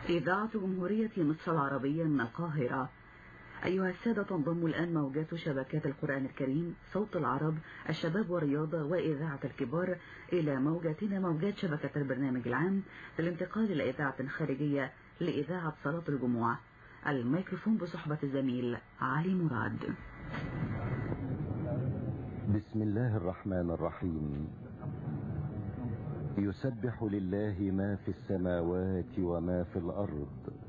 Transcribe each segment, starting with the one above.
إذاعة جمهورية مصر العربية من القاهرة. أيها السادة، تنضم الآن موجات شبكات القرآن الكريم صوت العرب الشباب والرياضة وإذاعة الكبار إلى موجاتنا موجات شبكة البرنامج العام للانتقال إلى إذاعة خارجية لإذاعة صلاة الجمعة. الميكروفون بصحبة الزميل علي مراد. بسم الله الرحمن الرحيم. يسبح لله ما في السماوات وما في الأرض،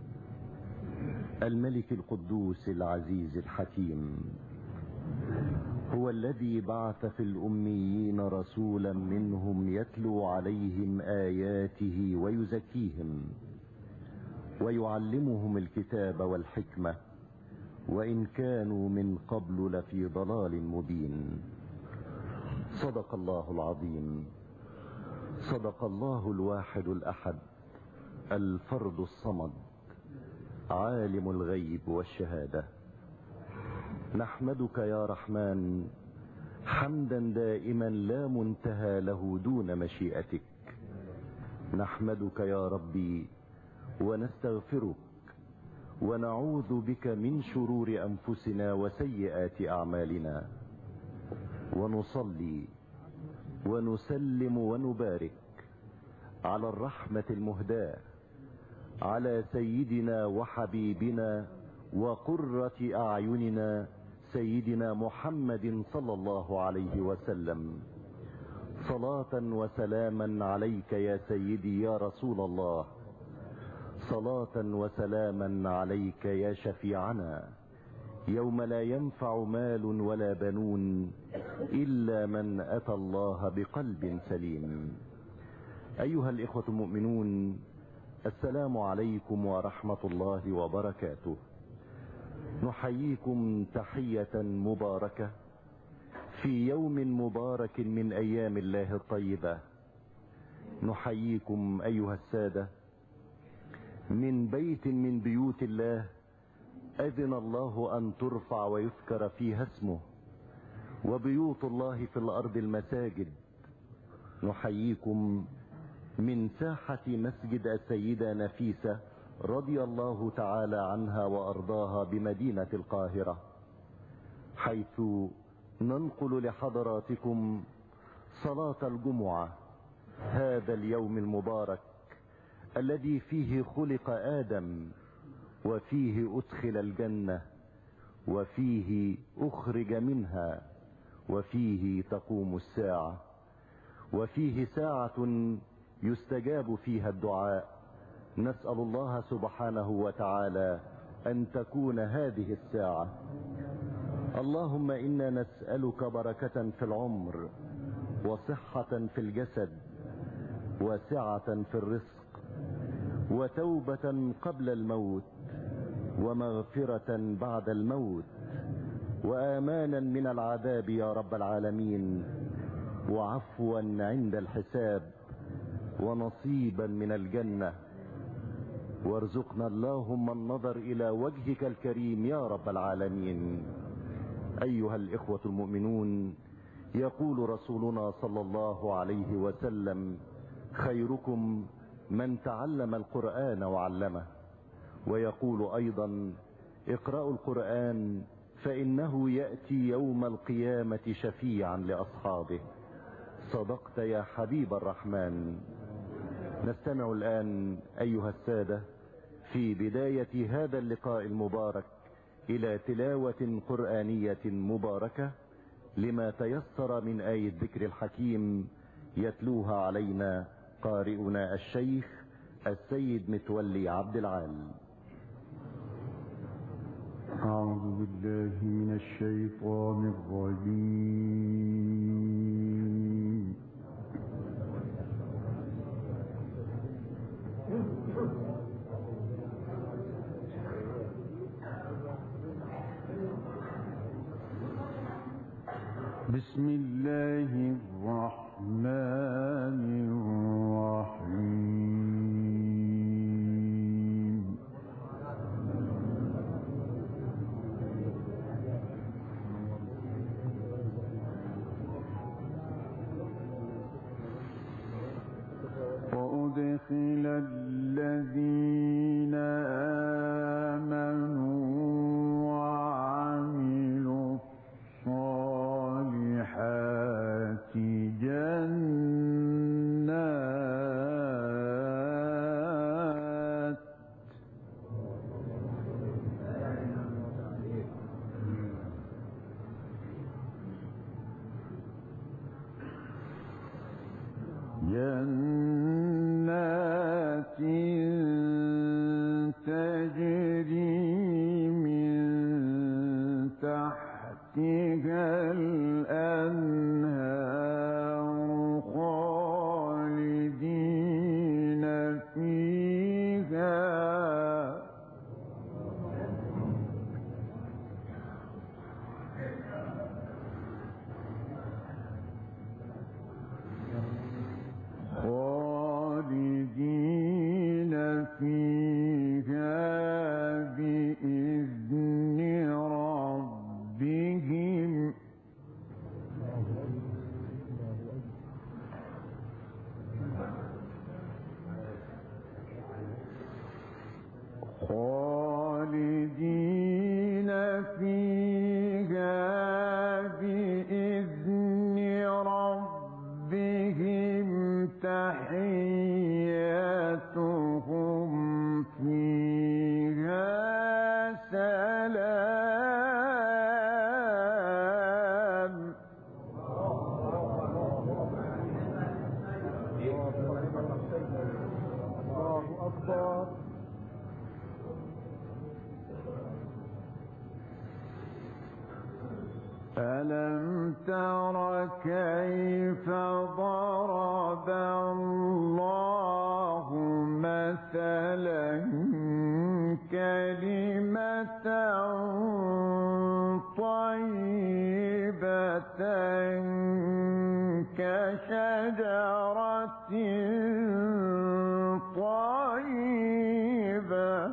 الملك القدوس العزيز الحكيم. هو الذي بعث في الأميين رسولا منهم يتلو عليهم آياته ويزكيهم ويعلمهم الكتاب والحكمة وإن كانوا من قبل لفي ضلال مبين. صدق الله العظيم. صدق الله الواحد الأحد الفرد الصمد عالم الغيب والشهادة. نحمدك يا رحمن حمدا دائما لا منتهى له دون مشيئتك. نحمدك يا ربي ونستغفرك ونعوذ بك من شرور أنفسنا وسيئات أعمالنا، ونصلي ونسلم ونبارك على الرحمة المهداة على سيدنا وحبيبنا وقرة أعيننا سيدنا محمد صلى الله عليه وسلم. صلاة وسلاما عليك يا سيدي يا رسول الله، صلاة وسلاما عليك يا شفيعنا يوم لا ينفع مال ولا بنون إلا من أتى الله بقلب سليم. أيها الإخوة المؤمنون، السلام عليكم ورحمة الله وبركاته. نحييكم تحية مباركة في يوم مبارك من أيام الله الطيبة. نحييكم أيها السادة من بيت من بيوت الله أذن الله أن ترفع ويذكر فيها اسمه، وبيوت الله في الأرض المساجد. نحييكم من ساحة مسجد السيدة نفيسة رضي الله تعالى عنها وأرضاها بمدينة القاهرة، حيث ننقل لحضراتكم صلاة الجمعة، هذا اليوم المبارك الذي فيه خلق آدم وفيه أدخل الجنة وفيه أخرج منها وفيه تقوم الساعة وفيه ساعة يستجاب فيها الدعاء. نسأل الله سبحانه وتعالى أن تكون هذه الساعة. اللهم إنا نسألك بركة في العمر وصحة في الجسد وسعة في الرزق وتوبة قبل الموت ومغفرة بعد الموت وآمانا من العذاب يا رب العالمين، وعفوا عند الحساب ونصيبا من الجنة. وارزقنا اللهم النظر إلى وجهك الكريم يا رب العالمين. أيها الإخوة المؤمنون، يقول رسولنا صلى الله عليه وسلم: خيركم من تعلم القرآن وعلمه. ويقول أيضا: اقرأوا القرآن فإنه يأتي يوم القيامة شفيعا لأصحابه. صدقت يا حبيب الرحمن. نستمع الآن أيها السادة في بداية هذا اللقاء المبارك إلى تلاوة قرآنية مباركة لما تيسر من آية الذكر الحكيم يتلوها علينا قارئنا الشيخ السيد متولي عبد العال. أعوذ بالله من الشيطان الرجيم. بسم الله الرحمن الرحيم. وأدخل الذين ألم تر كيف ضرب الله مثلا كلمة طيبة كشجرة طيبة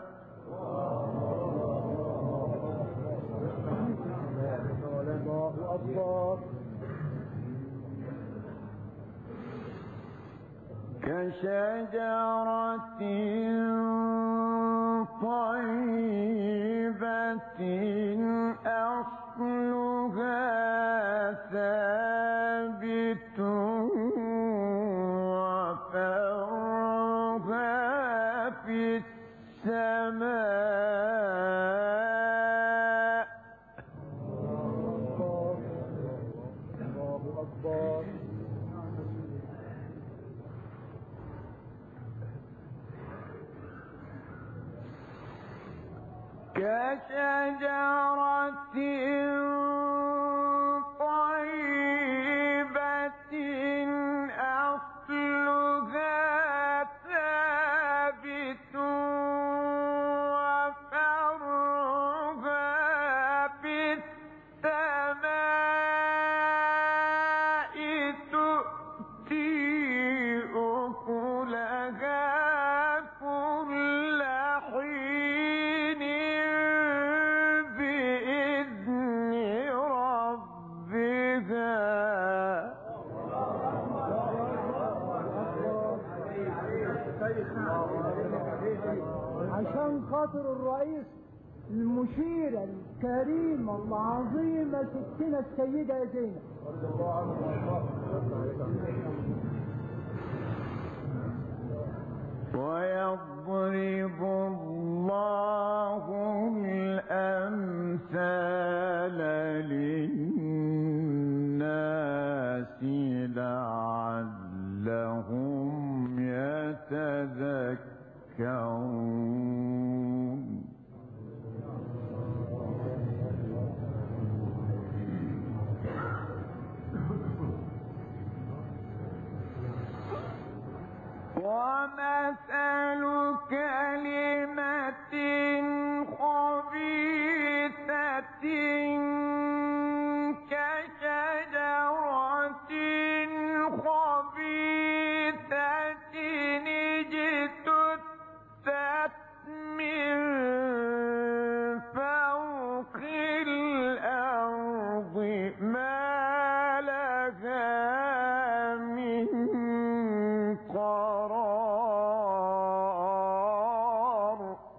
كشجرة طيبة أصلها ثابت وفرعها في السماء كشجرة طيبة أصلها ثابت وفرعها في السماء تؤتي أكلها كل حين بإذن ربها عشان خاطر الرئيس المشيرة الكريمة العظيمة ستنا السيدة زينب ويضرب الله الأمثال للناس لعلهم يتذكرون ومثل كلمة خبيثة كشجرة خبيثة اجتثت من فوق الأرض ما لها من قرار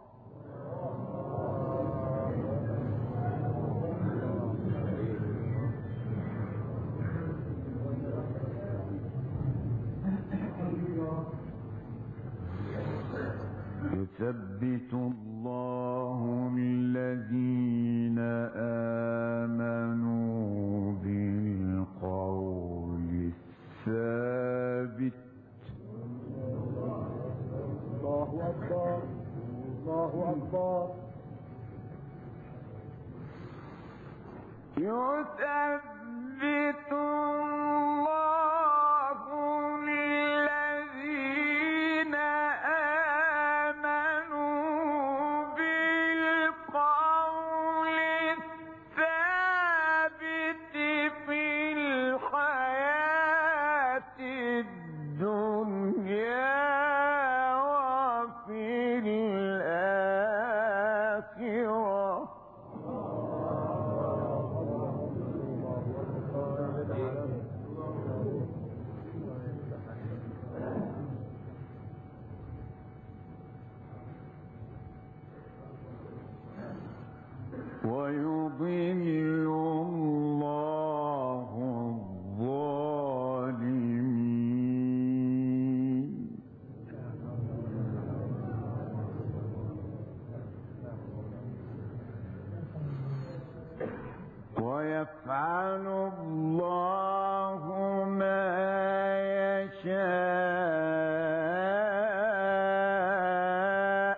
يثبت الله الذين آمنوا بالقول الثابت الله أكبر الله أكبر يثبت الله الذين آمنوا بالقول الثابت في الحياة الدنيا وفي الآخرة ويضل الله الظالمين ويفعل الله ما يشاء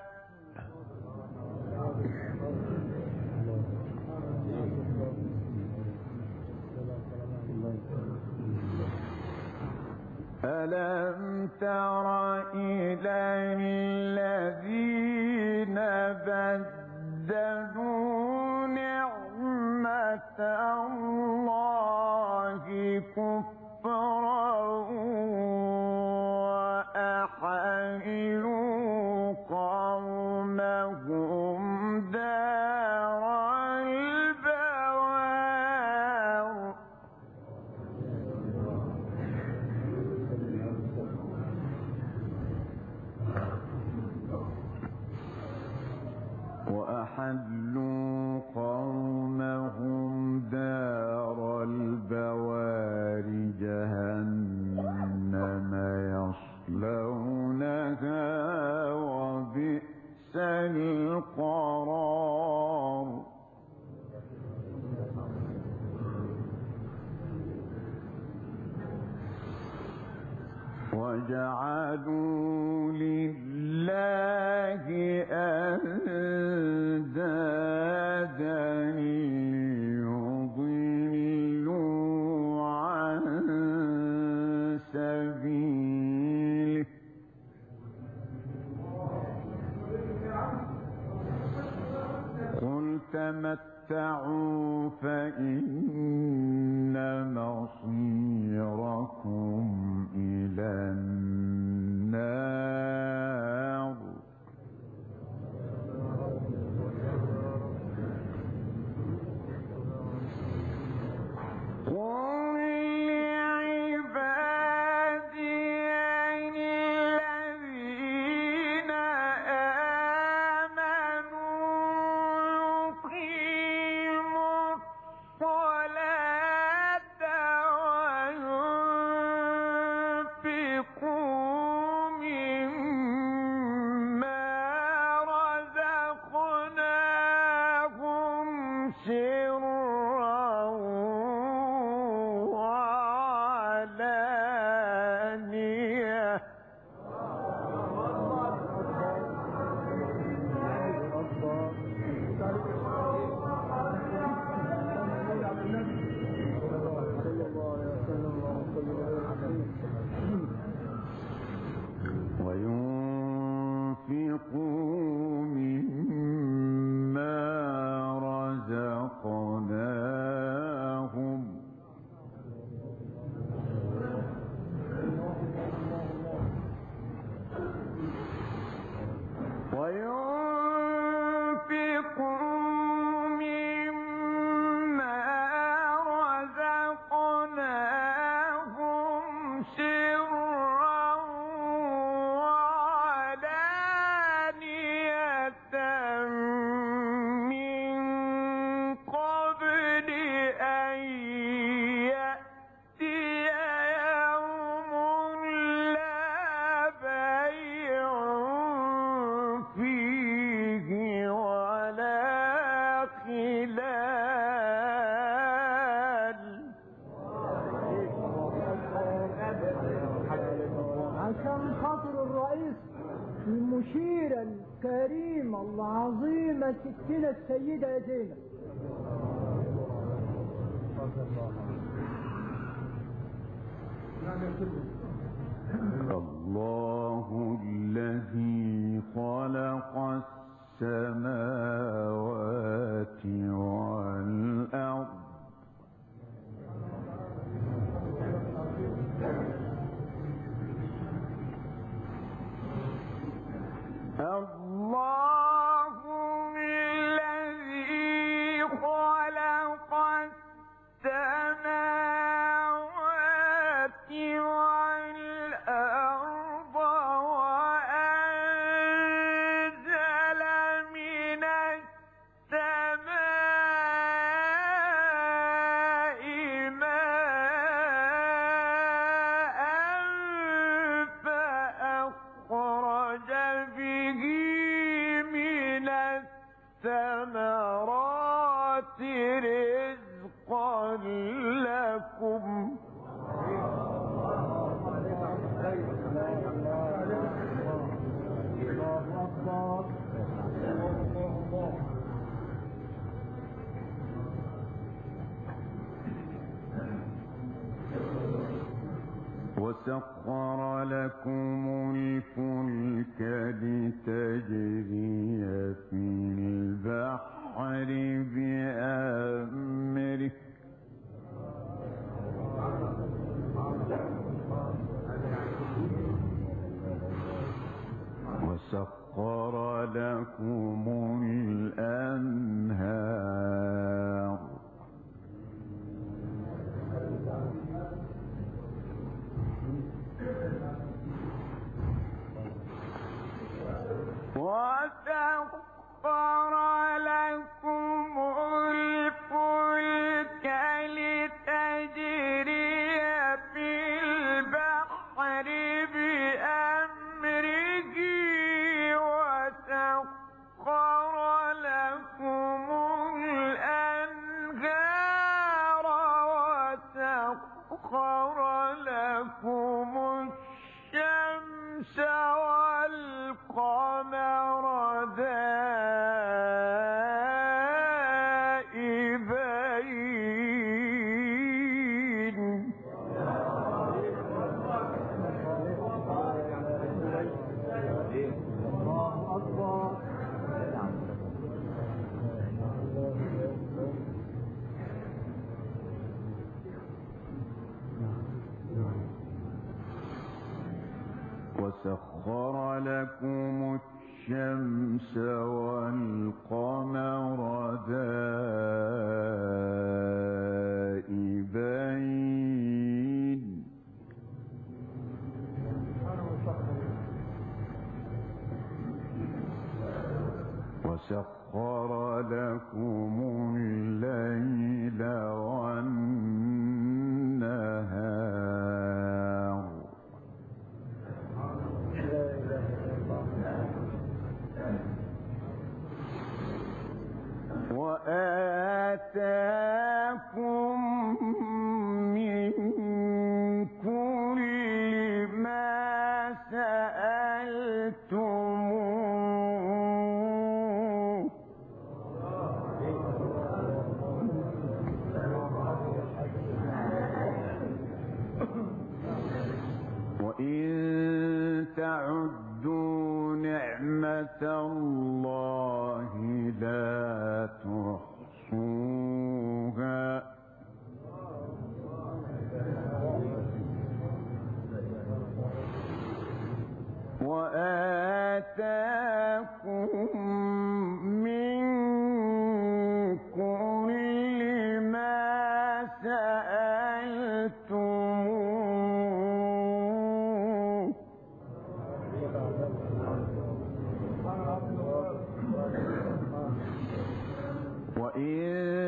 وأحلوا قومهم دار البوار جهنم يصلونها وبئس القرار وجعلوا لله أندادا ليضلوا عن سبيله قل تمتعوا فإن مصيركم إلى النار قل لعبادي الذين آمنوا يقيموا الصلاة وينفقوا مما رزقناهم سرا وعلانية وينفقوا مما رزقناهم سرا وعلانية من قبل أن يأتي يوم لا بيع فيه ولا خلال عشان خاطر الرئيس المشيرة الكريمة العظيمة ستنا السيدة زينب الله الذي خلق السماوات والأرض الله الذي خلق السماوات والأرض وأنزل من السماء ماء فأخرج به من الثمرات رزقا لكم وسخر لكم الفلك لتجري في البحر بأمره وسخر لكم الأنهار وسخر غائبين وسخر لكم الشمس والقمر دائبين وسخر لكم الليل والنهار وآتاكم من كل ما سألتموه وإن تعدوا نعمة الله لا تحصوها وآتاكم من كل ما سألتموه وإن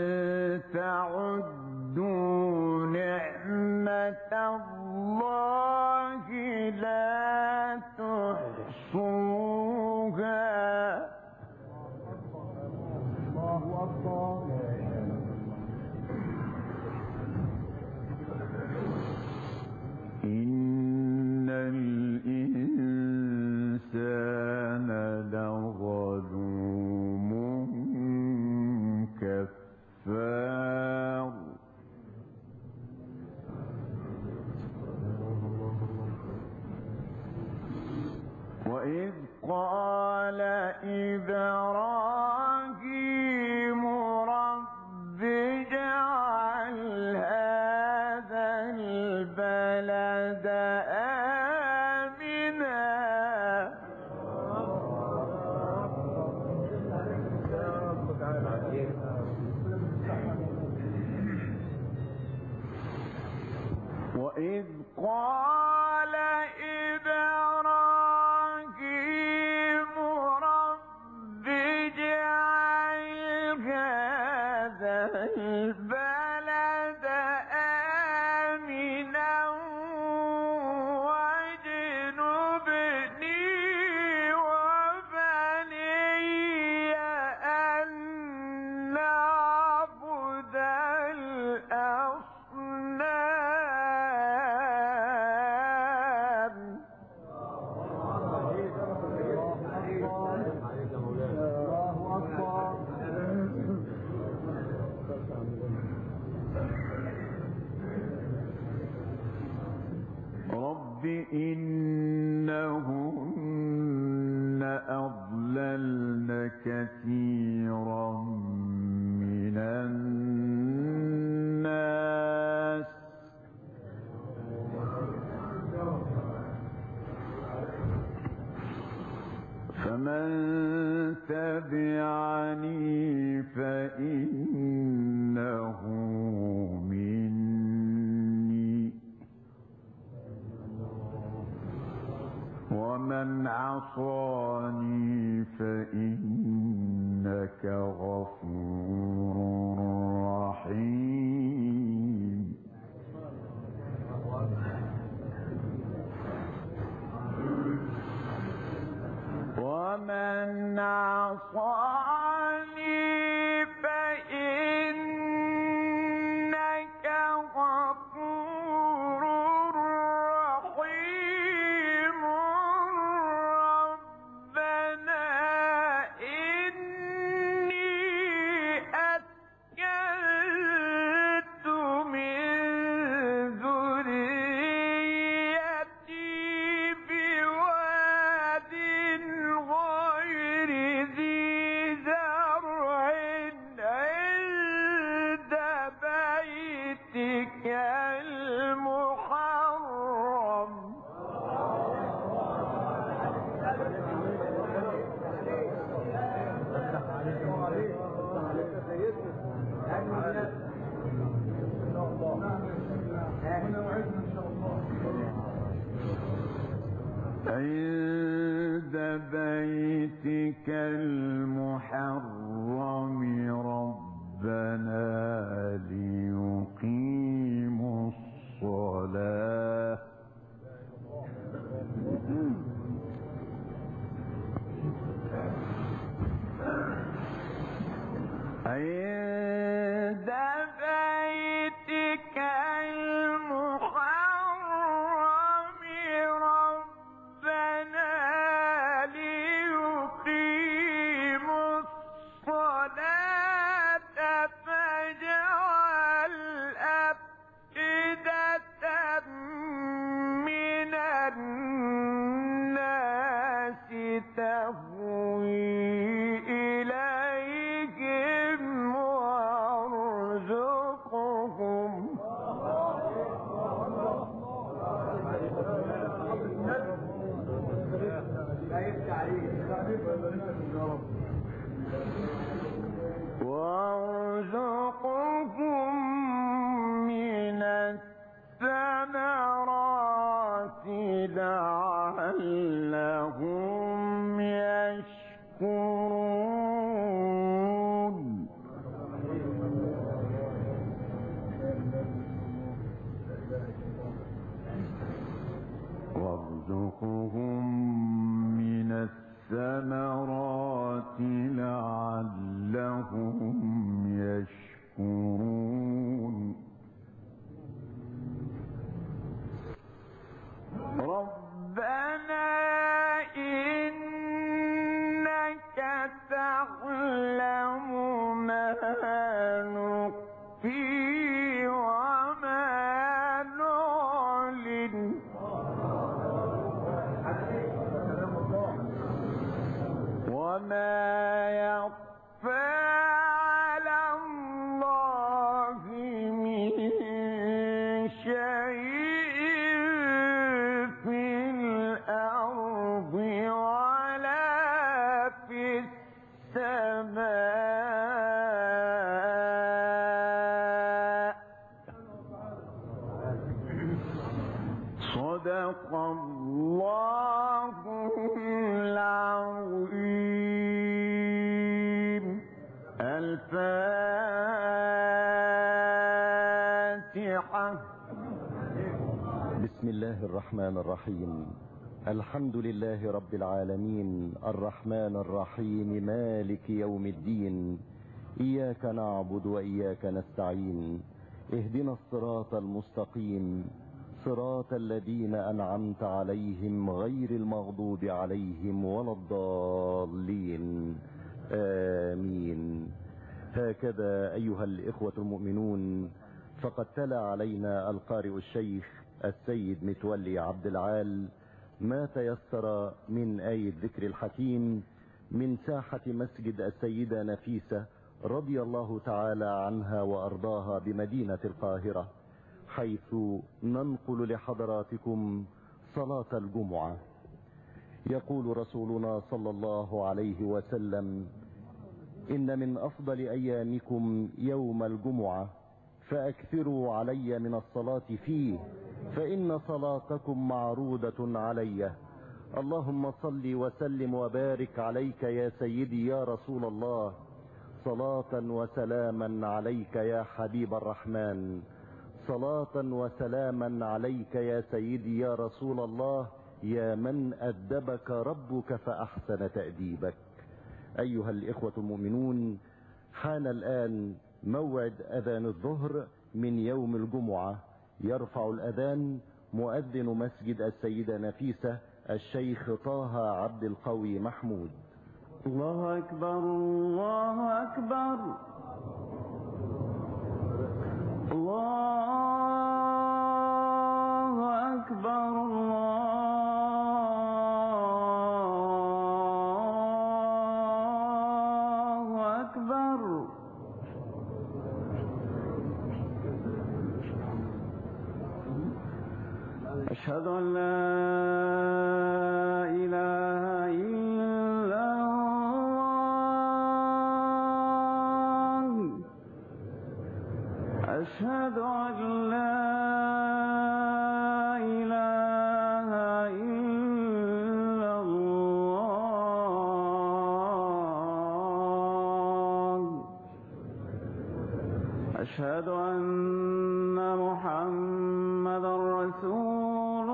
تعدوا نعمة الله لا تحصوها إن الإنسان لظلوم كفار وإذ قال إبراهيم رب اجعل هذا البلد آمنا وإذ قال إبراهيم رب اجعل هذا البلد آمنا واجنبني وبني أن نعبد الأصنام رب إنهن أضللن كثيرا من الناس فمن تبعني فإنه مني ومن عصاني فإنك غفور رحيم ومن عصاني فإنك غفور رحيم ربنا المحرم ربنا ليقيموا الصلاة عند بيتك المحرم ربنا ليقيموا الصلاة فاجعل أفئدة من الناس تهوي إليهم وارزقهم من الثمرات لعلهم يشكرون وارزقهم من الثمرات لعلهم يشكرون ربنا إنك تعلم ما نخفي وما نعلن وما يخفى على الله من شيء في الأرض ولا في السماء صدق الله العظيم الفاتحة بسم الله الرحمن الرحيم الحمد لله رب العالمين الرحمن الرحيم مالك يوم الدين إياك نعبد وإياك نستعين اهدنا الصراط المستقيم صراط الذين أنعمت عليهم غير المغضوب عليهم ولا الضالين آمين. هكذا أيها الإخوة المؤمنون فقد تلا علينا القارئ الشيخ السيد متولي عبد العال ما تيسر من آية ذكر الحكيم من ساحة مسجد السيدة نفيسة رضي الله تعالى عنها وأرضاها بمدينة القاهرة، حيث ننقل لحضراتكم صلاة الجمعة. يقول رسولنا صلى الله عليه وسلم: إن من أفضل أيامكم يوم الجمعة فأكثروا علي من الصلاة فيه فإن صلاتكم معروضة علي. اللهم صل وسلم وبارك عليك يا سيدي يا رسول الله، صلاة وسلاما عليك يا حبيب الرحمن، صلاة وسلاما عليك يا سيدي يا رسول الله، يا من أدبك ربك فأحسن تأديبك. أيها الإخوة المؤمنون، حان الآن موعد أذان الظهر من يوم الجمعة. يرفع الأذان مؤذن مسجد السيدة نفيسة الشيخ طه عبد القوي محمود. الله أكبر الله أكبر الله أكبر الله أكبر. أشهد أن لا إله إلا الله. أشهد أن لا إله إلا الله. أشهد أن محمدا رسول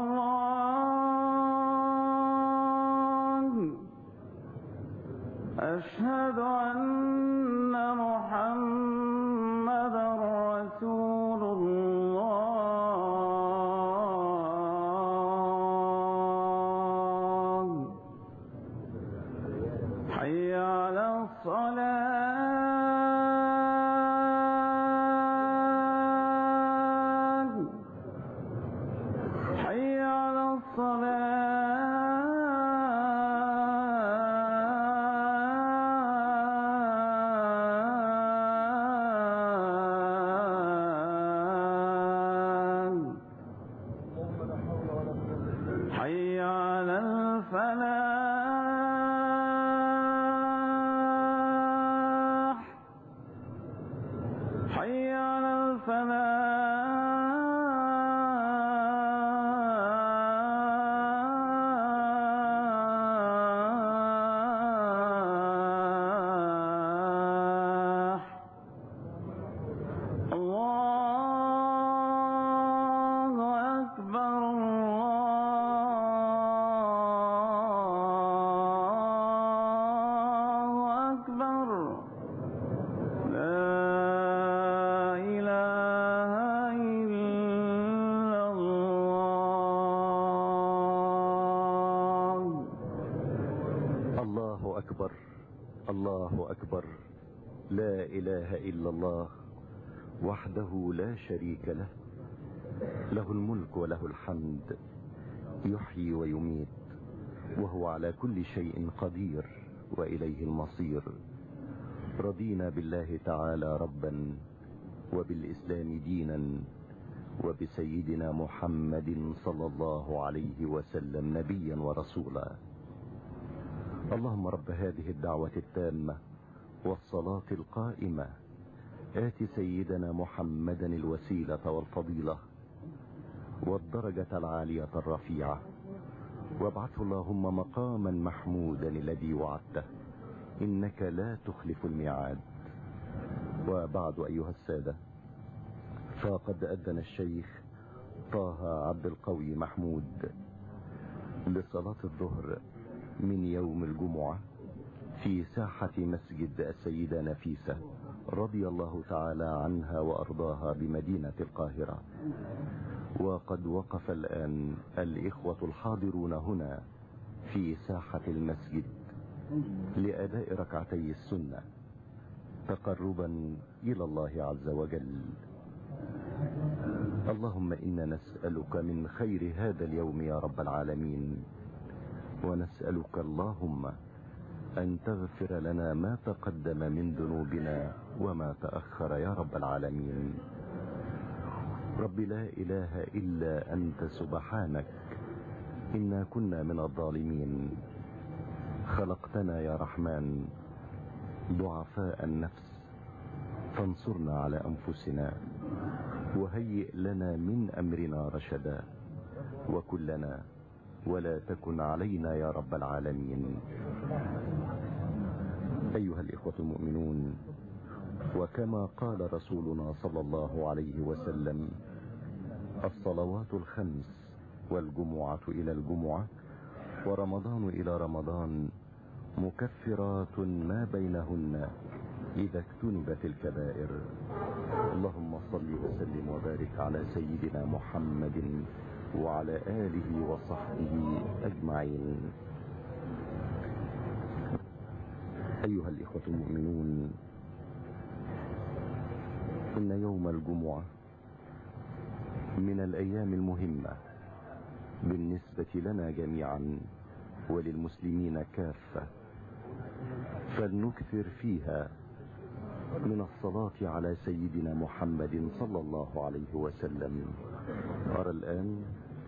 الله. أشهد أن محمدا رسول الله. حي على الصلاة. حي على الفلاح. حي على الفلاح. الله أكبر. الله أكبر. لا إله إلا الله وحده لا شريك له، له الملك وله الحمد، يحيي ويميت، وهو على كل شيء قدير، وإليه المصير. رضينا بالله تعالى ربا، وبالإسلام دينا، وبسيدنا محمد صلى الله عليه وسلم نبيا ورسولا. اللهم رب هذه الدعوة التامة والصلاة القائمة، آت سيدنا محمدا الوسيلة والفضيلة والدرجة العالية الرفيعة، وابعثه اللهم مقاما محمودا الذي وعدته، إنك لا تخلف الميعاد. وبعد أيها السادة، فقد أذن الشيخ طه عبد القوي محمود لصلاة الظهر من يوم الجمعة في ساحة مسجد السيدة نفيسة رضي الله تعالى عنها وأرضاها بمدينة القاهرة. وقد وقف الآن الإخوة الحاضرون هنا في ساحة المسجد لأداء ركعتي السنة تقربا إلى الله عز وجل. اللهم إنا نسألك من خير هذا اليوم يا رب العالمين، ونسألك اللهم أن تغفر لنا ما تقدم من ذنوبنا وما تأخر يا رب العالمين. رب لا إله إلا أنت سبحانك إنا كنا من الظالمين. خلقتنا يا رحمن ضعفاء النفس، فانصرنا على أنفسنا، وهيئ لنا من أمرنا رشدا، وكلنا ولا تكن علينا يا رب العالمين. أيها الإخوة المؤمنون، وكما قال رسولنا صلى الله عليه وسلم: الصلوات الخمس والجمعة إلى الجمعة ورمضان إلى رمضان مكفرات ما بينهن إذا اجتنبت الكبائر. اللهم صل وسلم وبارك على سيدنا محمد وعلى آله وصحبه أجمعين. أيها الإخوة المؤمنون، إن يوم الجمعة من الأيام المهمة بالنسبة لنا جميعا وللمسلمين كافة، فلنكثر فيها من الصلاة على سيدنا محمد صلى الله عليه وسلم. أرى الآن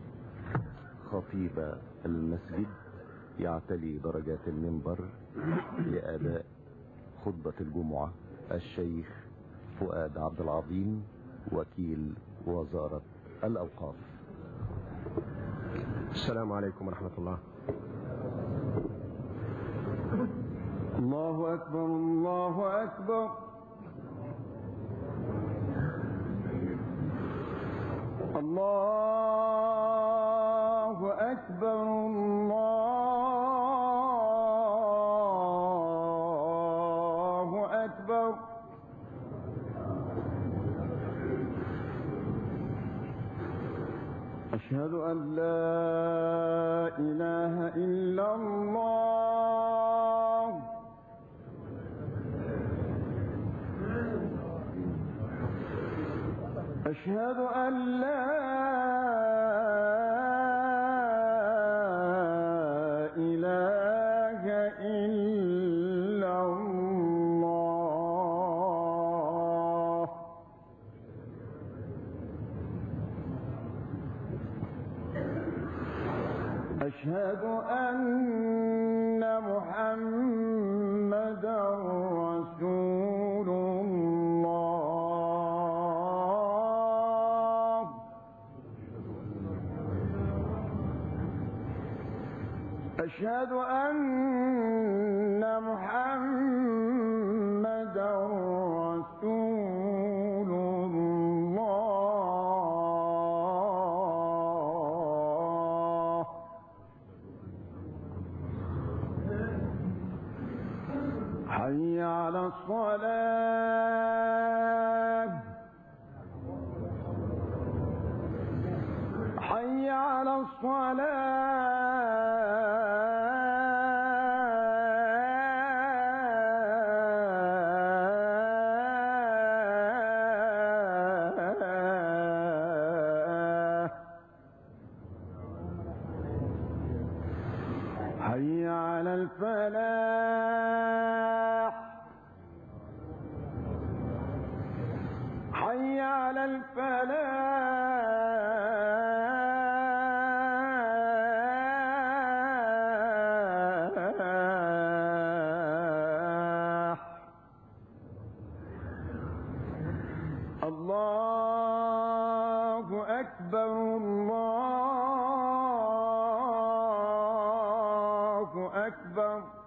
خطيب المسجد يعتلي درجات المنبر لأداء خطبة الجمعة الشيخ فؤاد عبد العظيم وكيل وزارة الأوقاف. السلام عليكم ورحمة الله. الله أكبر الله أكبر. الله أكبر الله أكبر. أشهد أن لا إله إلا الله. أشهد أن لا إله إلا الله. أشهد أن محمدا رسول الله. أشهد أن محمدا رسول الله. حي على الصلاة. حي على الصلاة. حي على الفلاح. حي على الفلاح. الله أكبر الله أكبر.